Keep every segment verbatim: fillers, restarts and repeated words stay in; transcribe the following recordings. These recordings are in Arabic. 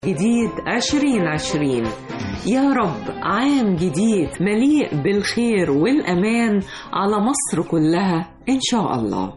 جديد عشرين عشرين، يا رب عام جديد مليء بالخير والأمان على مصر كلها إن شاء الله.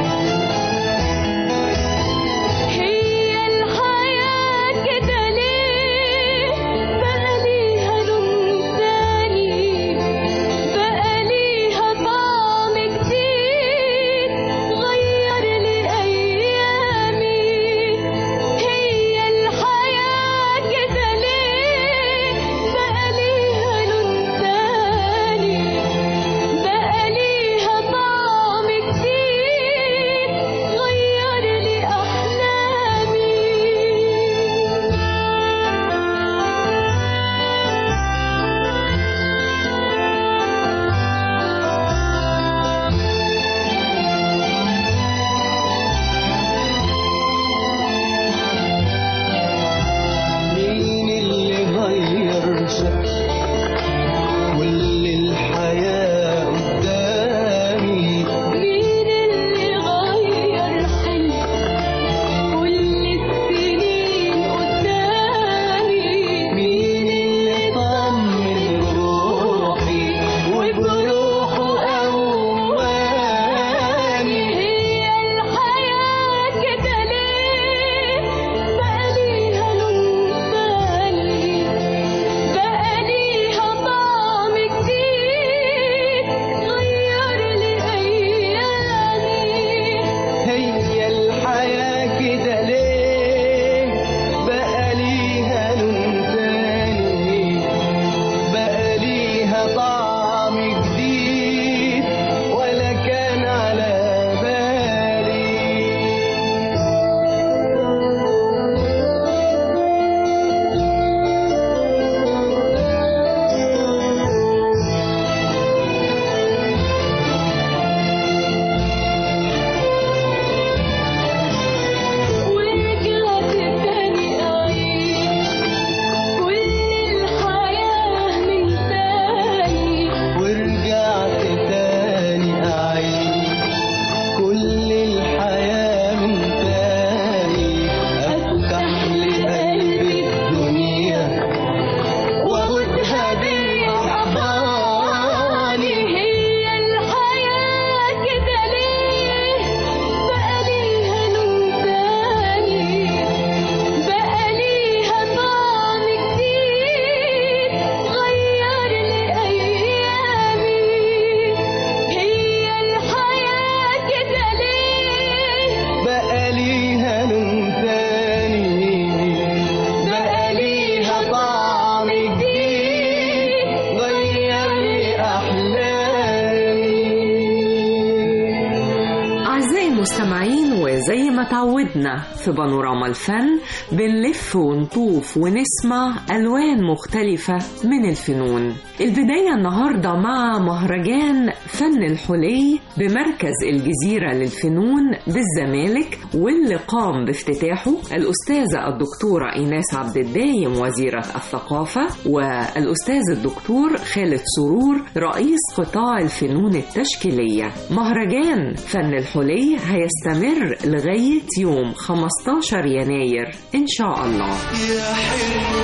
زي ما تعودنا في بانوراما الفن بنلف ونطوف ونسمع ألوان مختلفة من الفنون. البداية النهاردة مع مهرجان فن الحلي بمركز الجزيرة للفنون بالزمالك، واللي قام بافتتاحه الأستاذة الدكتورة إيناس عبد الدايم وزيرة الثقافة، والأستاذ الدكتور خالد سرور رئيس قطاع الفنون التشكيلية. مهرجان فن الحلي هيستمر لغاية يوم خمسة عشر يناير إن شاء الله. يا حلو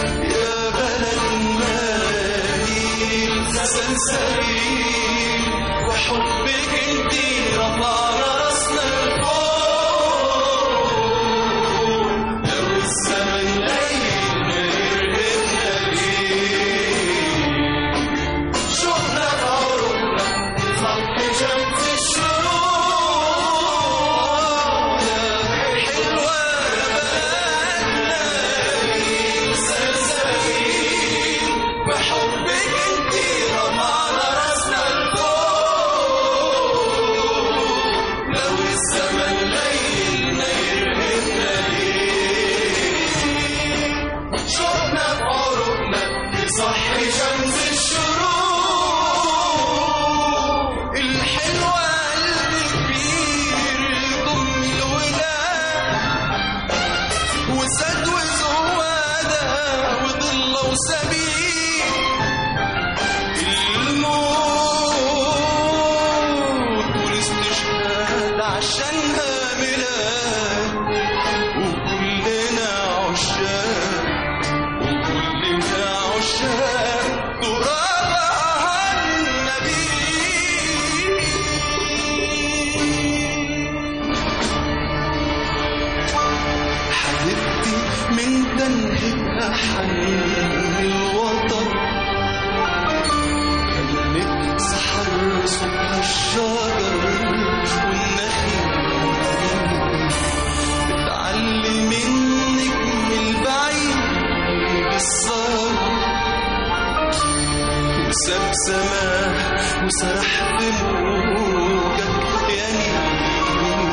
يا بلد المالي سلسبيل وحبك انتي رفع راسنا لفوق، لو الزمن ليل ما يرهبنا ليه، شوفنا بعروقنا خط جنب الشروق، يا حلوة بحبك انتي رمعنا راسنا لفوق، لو من تنهدها حنين الوطن كانت سحر صبح الشجر والنخيل بتعلي من نجم البعيد بالسهر وساب سماه وسرح بموجك يا نيل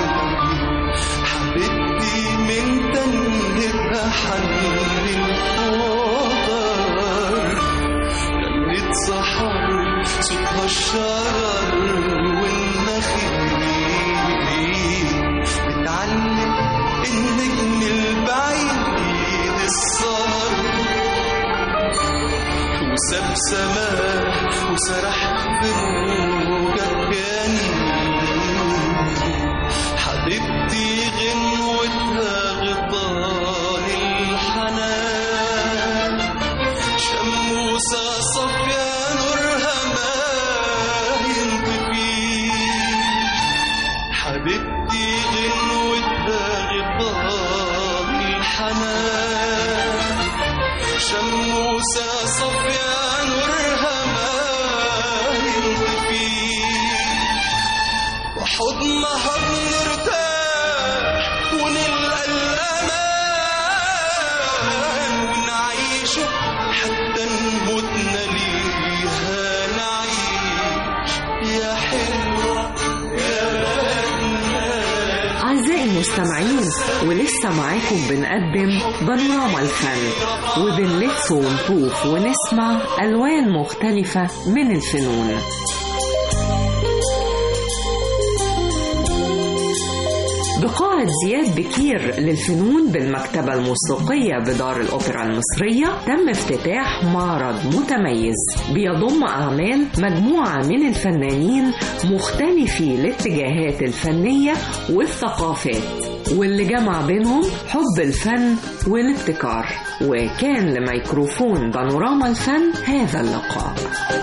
حبيبتي من تنهدها حنين الوطن كانت سحر صوتها الشجر والنخيل بتعلم النجم البعيد السهر وساب سماه وسرح بموجك يا نيل حبيبتي غنوتها غطان الحنان شموسة صفيا نورها ما ينطفي حبيبتي غنوتها غطان الحنان شموسة صفيا نورها ما ينطفي وحضنها بنرتاح ونلقى الأمان ونعيش حتى نموتنا ليها نعيش يا حلوة يا بلدنا. أعزائي المستمعين، ولسه معاكم بنقدم بانوراما الفن وبنلف ونطوف ونسمع ألوان مختلفة من الفنون. بقاعة زياد بكير للفنون بالمكتبة الموسيقية بدار الأوبرا المصرية تم افتتاح معرض متميز بيضم أعمال مجموعة من الفنانين مختلفي الاتجاهات الفنية والثقافات، واللي جمع بينهم حب الفن والابتكار. وكان لميكروفون بانوراما الفن هذا اللقاء.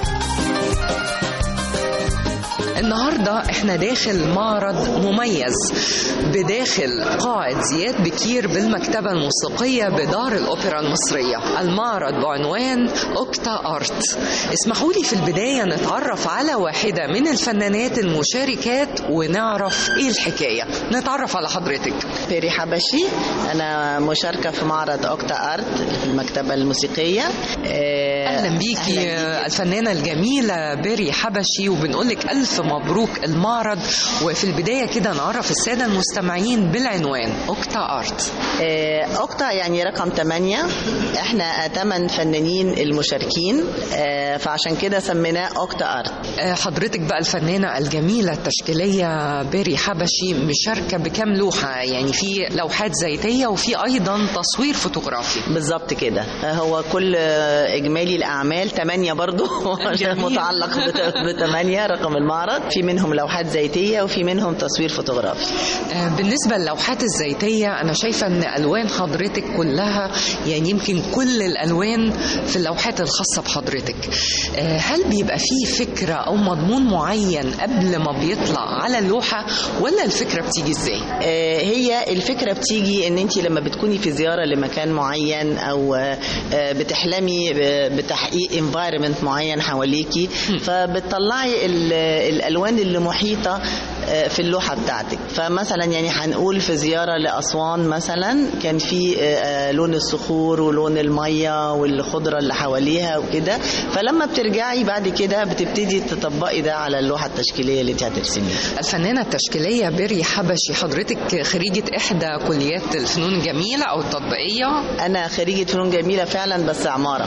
النهاردة احنا داخل معرض مميز بداخل قاعة زياد بكير بالمكتبة الموسيقية بدار الأوبرا المصرية. المعرض بعنوان أوكتا أرت. اسمحوا لي في البداية نتعرف على واحدة من الفنانات المشاركات ونعرف ايه الحكاية. نتعرف على حضرتك. بيري حبشي، أنا مشاركة في معرض أوكتا أرت في المكتبة الموسيقية. أهلا بيكي الفنانة الجميلة بيري حبشي، وبنقولك ألف مبروك المعرض. وفي البداية كده نعرف السادة المستمعين بالعنوان أوكتا أرت. أوكتا يعني رقم ثمانية، احنا ثمان فنانين المشاركين، فعشان كده سميناه أوكتا أرت. حضرتك بقى الفنانة الجميلة التشكيلية بيري حبشي مشاركة بكم لوحة؟ يعني في لوحات زيتية وفي أيضا تصوير فوتوغرافي. بالظبط كده، هو كل إجمالي الأعمال ثمانية برضو عشان متعلق بثمانية رقم المعرض. في منهم لوحات زيتية وفي منهم تصوير فوتوغرافي. بالنسبة للوحات الزيتية أنا شايفة أن ألوان حضرتك كلها، يعني يمكن كل الألوان في اللوحات الخاصة بحضرتك، هل بيبقى فيه فكرة أو مضمون معين قبل ما بيطلع على اللوحة، ولا الفكرة بتيجي إزاي؟ هي الفكرة بتيجي أن أنت لما بتكوني في زيارة لمكان معين أو بتحلمي بتحقيق environment معين حواليكي، فبتطلعي الألوان اللي محيطة في اللوحة بتاعتك. فمثلا يعني هنقول في زيارة لأسوان مثلا كان في لون الصخور ولون المية والخضرة اللي حواليها وكده، فلما بترجعي بعد كده بتبتدي تطبقي ده على اللوحة التشكيلية اللي انت هترسميها. الفنانة التشكيلية بيري حبشي، حضرتك خريجة إحدى كليات الفنون الجميلة أو التطبيقية؟ أنا خريجة فنون جميلة فعلا، بس عمارة.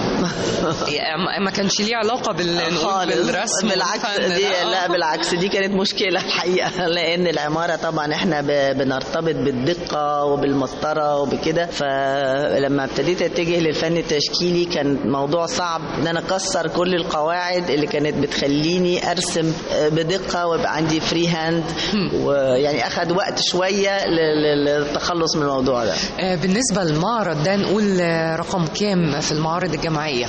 ما كانش ليه علاقة بالرسم؟ بالعكس، دي لا بالعكس دي كانت مشكلة الحقيقة، لأن العمارة طبعا احنا بنرتبط بالدقة وبالمسطرة وبكده، فلما ابتديت اتجه للفن التشكيلي كان موضوع صعب ان انا اكسر كل القواعد اللي كانت بتخليني ارسم بدقة ويبقى عندي فري هاند، ويعني اخذ وقت شوية للتخلص من الموضوع ده. بالنسبة للمعرض ده نقول رقم كام في المعارض الجماعية؟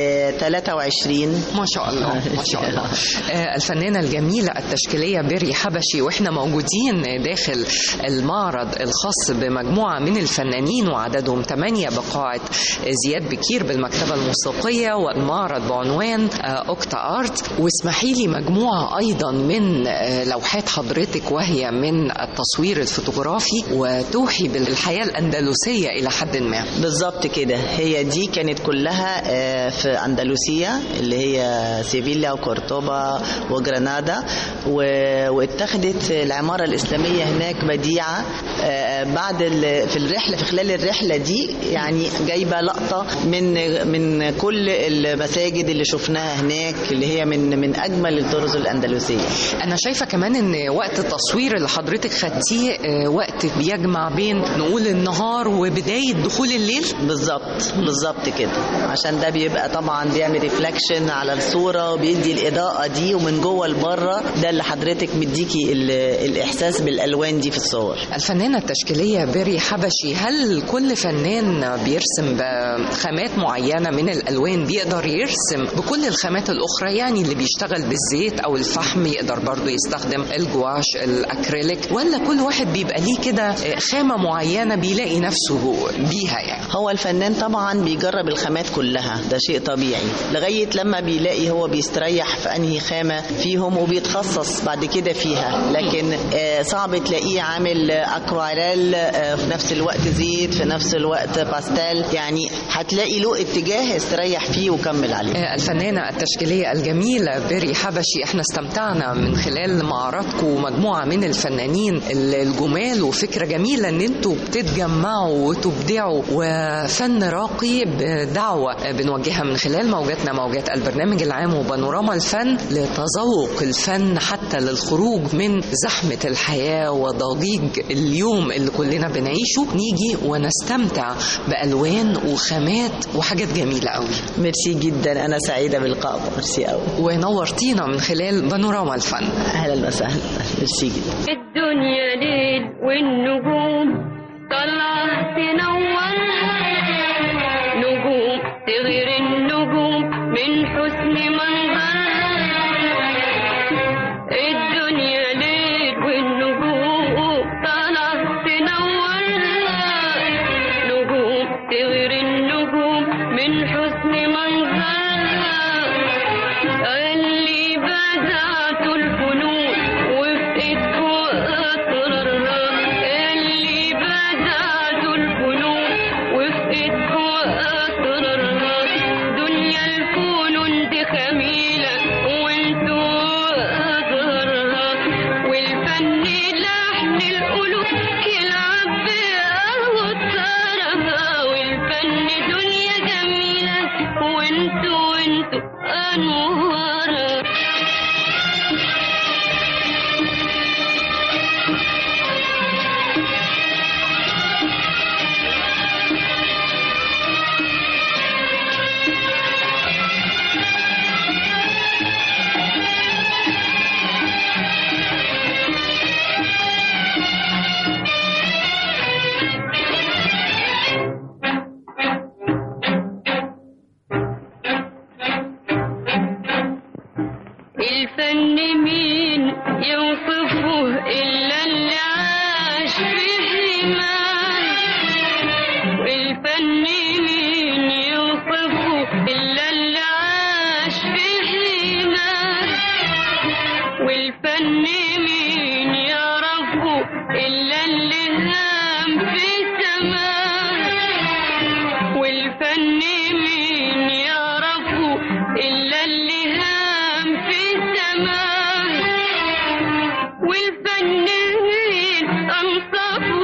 ثلاثة وعشرين. ما شاء الله ما شاء الله. الفنانة الجميلة التشكيلية بيري حبشي حبشي، واحنا موجودين داخل المعرض الخاص بمجموعة من الفنانين وعددهم ثمانية بقاعة زياد بكير بالمكتبة الموسيقية، والمعرض بعنوان أوكتا آرت. واسمحي لي مجموعة أيضا من لوحات حضرتك وهي من التصوير الفوتوغرافي وتوحي بالحياة الأندلسية إلى حد ما. بالظبط كده، هي دي كانت كلها في أندلسية اللي هي سيفيلا وكورتوبا وجرانادا، واتخذت العمارة الإسلامية هناك بديعة. بعد في الرحلة في خلال الرحلة دي يعني جايبة لقطة من من كل المساجد اللي شفناها هناك اللي هي من من أجمل الطرز الأندلسية. أنا شايفة كمان إن وقت التصوير اللي حضرتك خدتيه وقت بيجمع بين نقول النهار وبداية دخول الليل. بالظبط بالظبط كده، عشان ده بيبقى طبعا بيعمل ريفلكشن على الصورة وبيدي الإضاءة دي، ومن جوه لبره ده اللي حضرتك مديكي الإحساس بالألوان دي في الصور. الفنانة التشكيلية بيري حبشي، هل كل فنان بيرسم بخامات معينة من الألوان بيقدر يرسم بكل الخامات الأخرى؟ يعني اللي بيشتغل بالزيت أو الفحم يقدر برضو يستخدم الجواش الأكريليك، ولا كل واحد بيبقى ليه كده خامة معينة بيلاقي نفسه بيها؟ يعني هو الفنان طبعا بيجرب الخامات كلها، ده شيء طبيعي، لغاية لما بيلاقي هو بيستريح في أنهي خامة فيهم وبيتخصص بعد كده فيها. لكن صعب تلاقيه عامل أكواريل في نفس الوقت زيت، في نفس الوقت باستيل، يعني هتلاقي له اتجاه استريح فيه وكمل عليه. الفنانة التشكيلية الجميلة بيري حبشي، احنا استمتعنا من خلال معرضكم مجموعة من الفنانين الجمال، وفكرة جميلة ان انتوا بتتجمعوا وتبدعوا، وفن راقي بدعوة بنوجهها من خلال موجاتنا موجات البرنامج العام وبانوراما الفن لتذوق الفن حتى للخروج من زحمة الحياة وضجيج اليوم اللي كلنا بنعيشه، نيجي ونستمتع بألوان وخامات وحاجات جميلة قوي. ميرسي جدا، أنا سعيدة بلقائكم، ميرسي قوي، ونورتينا من خلال بانوراما الفن. أهلا وسهلا، ميرسي جدا. الدنيا ليل والنجوم طلعت تنور، نجوم تغير النجوم من حسن منظرها. الدنيا ليل والنجوم طلعت تنور، نجوم تغير النجوم من حسن منظرها. اللي بدعت الفنون وفقت أسرارها، اللي بدعت الفنون وفقت أسرارها. دنيا الفنون دي خميلة وانتوا أزهرها، والفن لحن القلوب يلعب بأوتارها. والفن دنيا جميلة وانتوا وانتوا أنوارها. الفن مين يوصفه إلا اللي عاش في حماه، والفن مين يوصفه إلا اللي عاش في حماه، والفن مين يعرفه إلا اللي هام في سماه، والفن مين يعرفه إلا اللي هام في سماه، والفن مين أنصفه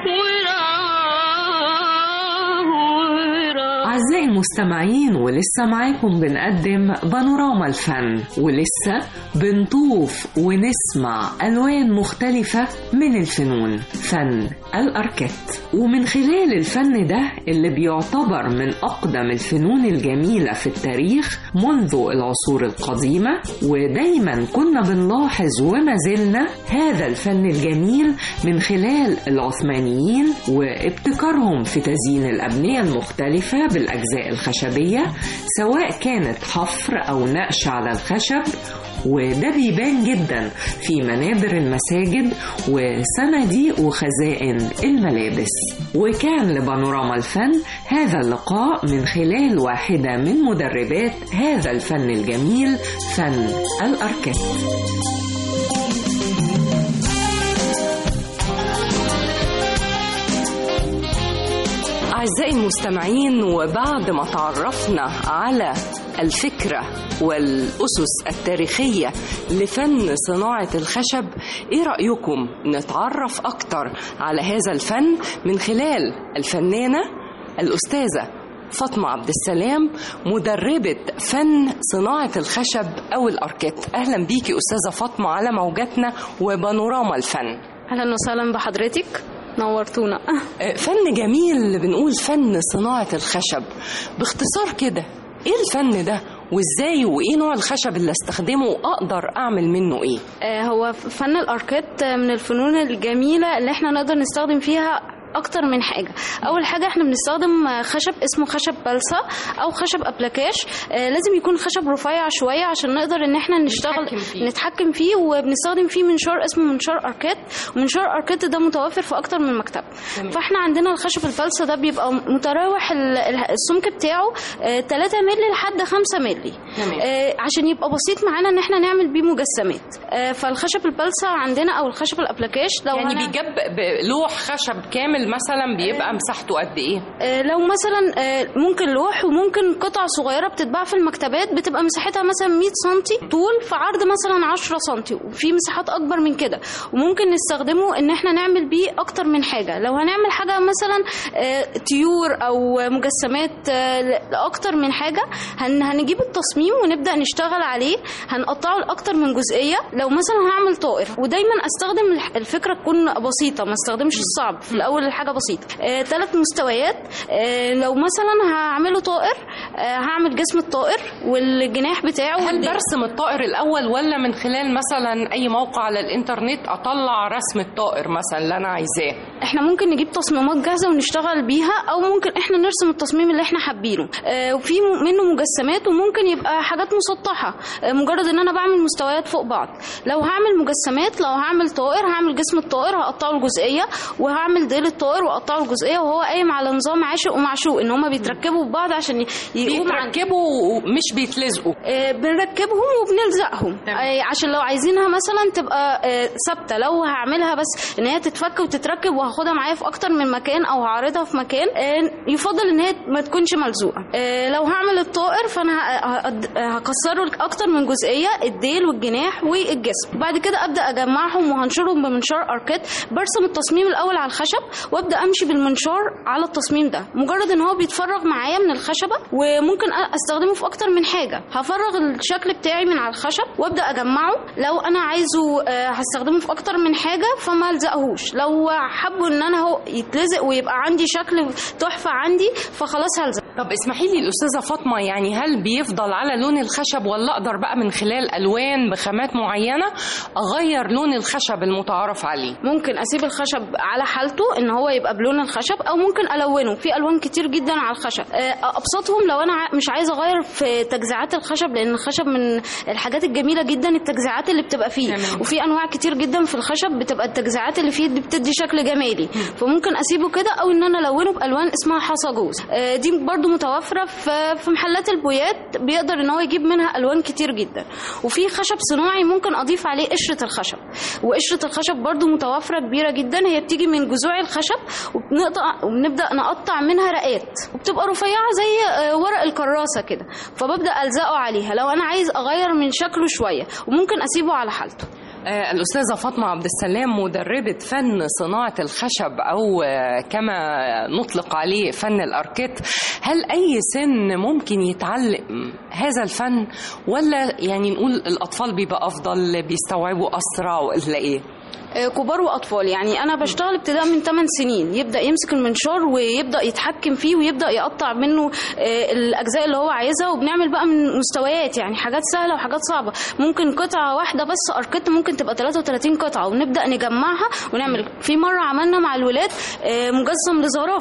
وراه وراه. أعزائي المستمعين، ولسه معاكم بنقدم بانوراما الفن، ولسه بنطوف ونسمع ألوان مختلفة من الفنون، فن الأركيت. ومن خلال الفن ده اللي بيعتبر من أقدم الفنون الجميلة في التاريخ منذ العصور القديمة، ودايما كنا بنلاحظ وما زلنا هذا الفن الجميل من خلال العثمانيين وابتكارهم في تزيين الأبنية المختلفة بالألوان الأجزاء الخشبية سواء كانت حفر أو نقش على الخشب، وده بيبان جدا في منابر المساجد وصناديق وخزائن الملابس. وكان لبانوراما الفن هذا اللقاء من خلال واحدة من مدربات هذا الفن الجميل، فن الأركيت. أعزائي المستمعين، وبعد ما تعرفنا على الفكرة والأسس التاريخية لفن صناعة الخشب، إيه رأيكم نتعرف أكتر على هذا الفن من خلال الفنانة الأستاذة فاطمة عبد السلام، مدربة فن صناعة الخشب أو الأركيت. أهلا بيكي أستاذة فاطمة على موجاتنا وبانوراما الفن. أهلا وسهلا بحضرتك، نورتونا. فن جميل، بنقول فن صناعة الخشب. باختصار كده ايه الفن ده وازاي، وايه نوع الخشب اللي استخدمه واقدر اعمل منه ايه؟ آه هو فن الاركيت من الفنون الجميلة اللي احنا نقدر نستخدم فيها اكتر من حاجه. اول حاجه احنا بنستخدم خشب اسمه خشب بلسه او خشب ابلكاش. آه لازم يكون خشب رفيع شويه عشان نقدر ان احنا نشتغل نتحكم فيه, نتحكم فيه وبنستخدم فيه منشار اسمه منشار اركيت، ومنشار اركيت ده متوفر في اكتر من مكتب. فاحنا عندنا الخشب البلسه ده بيبقى متراوح السمك بتاعه آه ثلاثة مللي لحد خمسة مللي، آه عشان يبقى بسيط معانا ان احنا نعمل بيه مجسمات. آه فالخشب البلسه عندنا او الخشب الابلكاش لو يعني بيجيب لوح خشب كامل مثلا بيبقى مساحته قد ايه؟ آه لو مثلا آه ممكن لوح وممكن قطع صغيره بتتباع في المكتبات بتبقى مساحتها مثلا مية سنتي طول في عرض مثلا عشرة سنتي، وفي مساحات اكبر من كده، وممكن نستخدمه ان احنا نعمل بيه اكتر من حاجه. لو هنعمل حاجه مثلا آه طيور او مجسمات آه لاكتر من حاجه، هن هنجيب التصميم ونبدا نشتغل عليه، هنقطعه لاكتر من جزئيه. لو مثلا هعمل طائر، ودايما استخدم الفكره تكون بسيطه، ما استخدمش الصعب في الاول، حاجه بسيطه. آه، ثلاث مستويات. آه، لو مثلا هعمله طائر، آه، هعمل جسم الطائر والجناح بتاعه. هل برسم الطائر الاول ولا من خلال مثلا اي موقع على الانترنت اطلع رسم الطائر مثلا اللي انا عايزاه؟ احنا ممكن نجيب تصميمات جاهزه ونشتغل بيها، او ممكن احنا نرسم التصميم اللي احنا حابينه. آه، وفي منه مجسمات وممكن يبقى حاجات مسطحه، آه، مجرد ان انا بعمل مستويات فوق بعض. لو هعمل مجسمات، لو هعمل طائر هعمل جسم الطائر هقطعه الجزئيه، وهعمل ديل الطائر واقطعه الجزئيه، وهو قايم على نظام عاشق ومعشوق، ان هما بيتركبوا ببعض عشان يقوموا بيتركبوا مش بيتلزقوا. آه بنركبهم وبنلزقهم آه عشان لو عايزينها مثلا تبقى آه ثابته. لو هعملها بس ان هي تتفك وتتركب وهاخدها معايا في اكتر من مكان او هعرضها في مكان، آه يفضل ان هي ما تكونش ملزوقه. آه لو هعمل الطائر فانا هكسره اكتر من جزئيه، الديل والجناح والجسم، وبعد كده ابدا اجمعهم وهنشرهم بمنشار اركيت. برسم التصميم الاول على الخشب وابدا امشي بالمنشار على التصميم ده، مجرد ان هو بيتفرغ معايا من الخشبه، وممكن استخدمه في اكتر من حاجه. هفرغ الشكل بتاعي من على الخشب وابدا اجمعه. لو انا عايزه هستخدمه في اكتر من حاجه فما الزقهوش. لو حابه ان انا هو يتلزق ويبقى عندي شكل تحفه عندي فخلاص هلزق. طب اسمحي لي الاستاذه فاطمه، يعني هل بيفضل على لون الخشب ولا اقدر بقى من خلال الوان بخامات معينه اغير لون الخشب المتعارف عليه؟ ممكن اسيب الخشب على حالته ان هو يبقى بلون الخشب، او ممكن الونه. في الوان كتير جدا على الخشب. ابسطهم لو انا مش عايزه اغير في تجزيعات الخشب، لان الخشب من الحاجات الجميله جدا التجزيعات اللي بتبقى فيه، وفي انواع كتير جدا في الخشب بتبقى التجزيعات اللي فيه بتدي شكل جمالي، فممكن اسيبه كده، او ان انا الونه بالوان اسمها حصى جوز. دي برضو متوفره في محلات البويات، بيقدر ان هو يجيب منها الوان كتير جدا. وفي خشب صناعي ممكن اضيف عليه قشره الخشب، وقشره الخشب برضو متوفره كبيره جدا، هي بتيجي من جذوع الخشب وبنقطع وبنبدا نقطع منها رقات، وبتبقى رفيعه زي ورق الكراسه كده، فببدا الزقه عليها لو انا عايز اغير من شكله شويه، وممكن اسيبه على حالته. آه الأستاذة فاطمة عبد السلام، مدربة فن صناعة الخشب أو آه كما نطلق عليه فن الأركيت. هل أي سن ممكن يتعلم هذا الفن، ولا يعني نقول الأطفال بيبقى أفضل بيستوعبوا أسرع، ولا إيه؟ كبار واطفال. يعني انا بشتغل ابتداء من ثمان سنين، يبدا يمسك المنشار ويبدا يتحكم فيه ويبدا يقطع منه الاجزاء اللي هو عايزها، وبنعمل بقى من مستويات، يعني حاجات سهله وحاجات صعبه. ممكن قطعه واحده بس اركيت ممكن تبقى ثلاثة وثلاثين قطعه، ونبدا نجمعها ونعمل. في مره عملنا مع الولاد مجسم لزرافه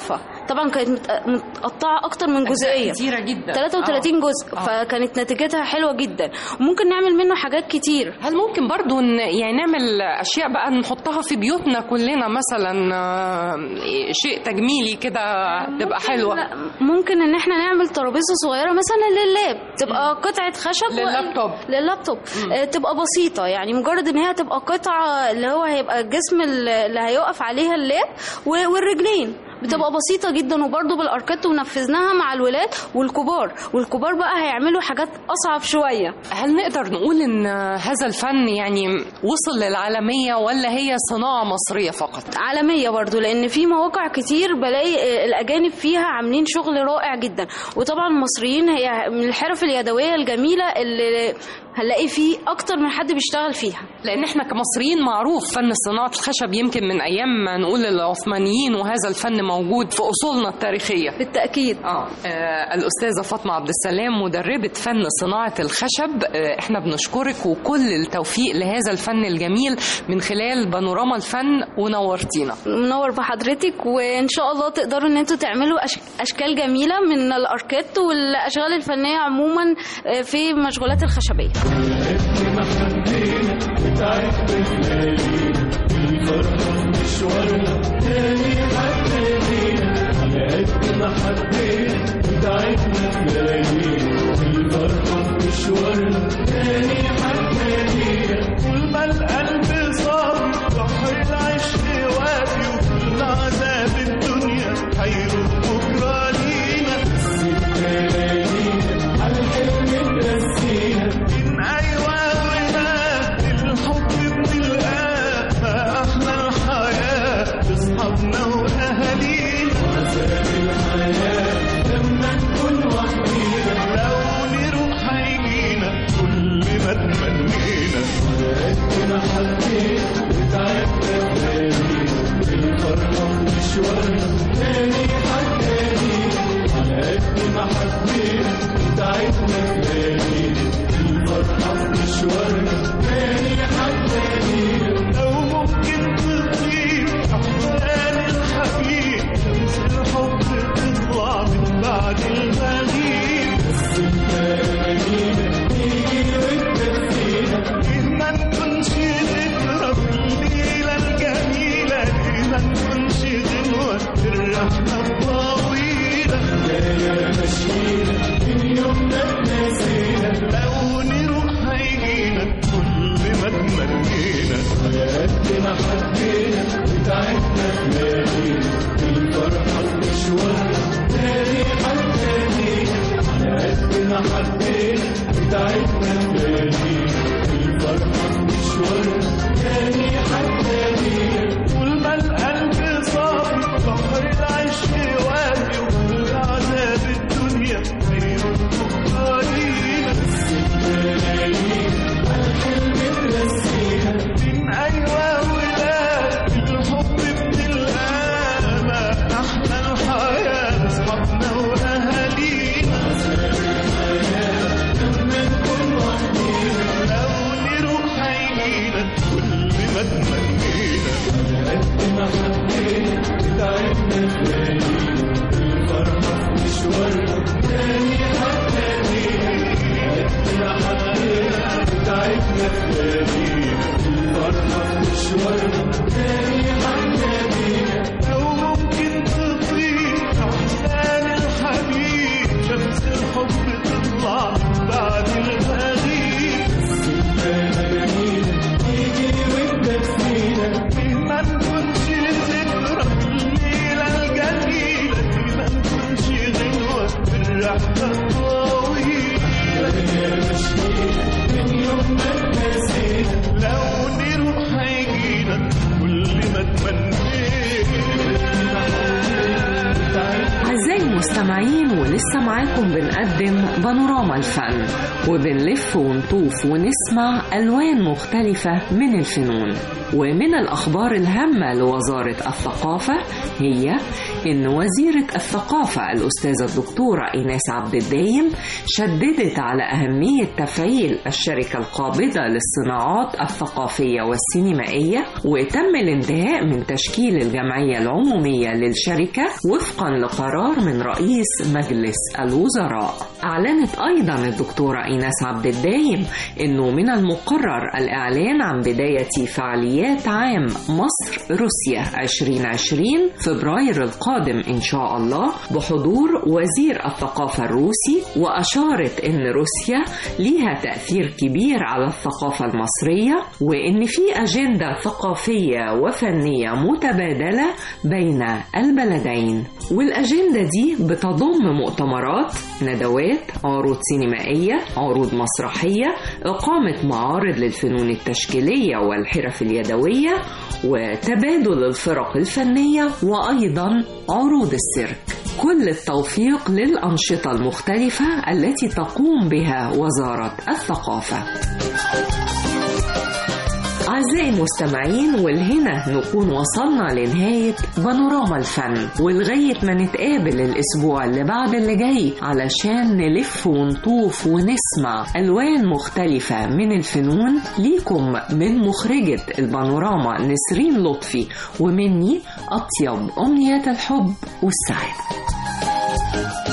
طبعا كانت مت- متقطعه اكتر من جزئيه كتيرة جدا، ثلاثة وثلاثين جزء، آه. فكانت نتيجتها حلوه جدا وممكن نعمل منه حاجات كتير. هل ممكن برضو ن- يعني نعمل أشياء بقى نحطها في بيوتنا كلنا مثلا، آه، شيء تجميلي كده تبقى حلوة؟ لا، ممكن ان احنا نعمل ترابيزه صغيره مثلا لللاب، تبقى قطعه خشب و- لللابتوب. لللابتوب آه، تبقى بسيطه، يعني مجرد ان هي تبقى قطعه اللي هو هيبقى الجسم اللي هيقف عليها اللاب و- والرجلين، بتبقى بسيطة جدا. وبرضه بالأركات ونفذناها مع الولاد والكبار، والكبار بقى هيعملوا حاجات أصعب شوية. هل نقدر نقول إن هذا الفن يعني وصل للعالمية ولا هي صناعة مصرية فقط؟ عالمية برضو، لأن في مواقع كتير بلاقي الأجانب فيها عاملين شغل رائع جدا، وطبعا المصريين هي من الحرف اليدوية الجميلة اللي هنلاقي فيه أكتر من حد بيشتغل فيها. لأن احنا كمصريين معروف فن صناعة الخشب يمكن من أيام ما نقول العثمانيين، وهذا الفن موجود في أصولنا التاريخية بالتأكيد. آه. آه الأستاذة فاطمة عبد السلام مدربة فن صناعة الخشب، آه احنا بنشكرك وكل التوفيق لهذا الفن الجميل من خلال بانوراما الفن، ونورتينا. منور بحضرتك، وإن شاء الله تقدروا إن انتوا تعملوا أش... أشكال جميلة من الأركات والأشغال الفنية عموما في مشغولات الخشبية. طول ما القلب صار بحر العشق وافي، وكل عذاب الدنيا هيروح بكره لينا. من أيوة وهناك الحب بنلقاه، ما أحلى الحياة بأصحابنا وأهالينا. لما نكون وحدينا لو نروح هيجينا كل ما تمنينا. قد ما حبيت وتعبنا بلادينا، الفرحة مشوارنا تاني حكاينا. على قد ما حبيت وتعبنا بلادينا، الفرحة مشوارنا تاني حكاينا. لو ممكن تطيب أحزان الحبيب، شمس الحب تطلع من بعد المغيب. بس انت مدينة تيجي وتدفينا، ليه ما نكونش ذكرى في الليلة الجميلة، ليه ما نكونش غنوة في الرحلة الطويلة. يا مشينا من يومنا نسينا، لو نروح هيجينا كل ما تمنينا. يا قد ما حبينا وتعبنا بلادينا، الفرحة في مشوارنا تاني حكاينا. على قد ما حبينا وتعبنا بلادينا، الفرحة في مشوارنا تاني حكاينا. طول ما القلب صافي بحر العشق وافي، وكل عذاب الدنيا هيروح بكره لينا. بس بلادينا عالحلم ترسينا، من أيوة ولاد الحب بنلقاه، ما أحلى الحياة أصحابنا وأهالينا. لما نكون وحدينا لو نروح هيجينا كل ما تمنينا. قد ما حبينا وتعبنا بلادينا، الفرحة في مشوارنا تاني حكاينا. قد ما حبينا وتعبنا بلادينا، الفرحة في مشوارنا تاني حكاينا. لو ممكن تطيب أحزان الحبيب، شمس الحب تطلع بعد المغيب. بس انت جميلة تيجي وتدفينا، ليه ما نكونش ذكرى في الليلة الجميلة، ليه ما نكونش غنوة في الرحلة الطويلة. يا مشينا من يومنا نسينا، لو نروح هيجينا كل ما تمنينا. أعزائي المستمعين، ولسه معاكم بنقدم بانوراما الفن، وبنلف ونطوف ونسمع ألوان مختلفة من الفنون. ومن الأخبار الهامة لوزارة الثقافة هي إن وزيرة الثقافة الأستاذة الدكتورة إيناس عبد الدايم شددت على أهمية تفعيل الشركة القابضة للصناعات الثقافية والسينمائية، وتم الانتهاء من تشكيل الجمعية العمومية للشركة وفقا لقرار من رئيس مجلس الوزراء. أعلنت أيضا الدكتورة إيناس عبد الدايم إنه من المقرر الإعلان عن بداية فعاليات عام مصر روسيا عشرين عشرين فبراير القادم إن شاء الله بحضور وزير الثقافة الروسي، وأشارت إن روسيا ليها تأثير كبير على الثقافة المصرية، وإن في أجندة ثقافية وفنية متبادلة بين البلدين. والأجندة دي بتضم مؤتمرات، ندوات، عروض سينمائية، عروض مسرحية، إقامة معارض للفنون التشكيلية والحرف اليدوية، وتبادل الفرق الفنية، وأيضا عروض السيرك. كل التوفيق للأنشطة المختلفة التي تقوم بها وزارة الثقافة. أعزائي المستمعين، والهنا نكون وصلنا لنهاية بانوراما الفن، ولغاية ما نتقابل الأسبوع اللي بعد اللي جاي علشان نلف ونطوف ونسمع ألوان مختلفة من الفنون، ليكم من مخرجة البانوراما نسرين لطفي ومني أطيب أمنيات الحب والسعادة.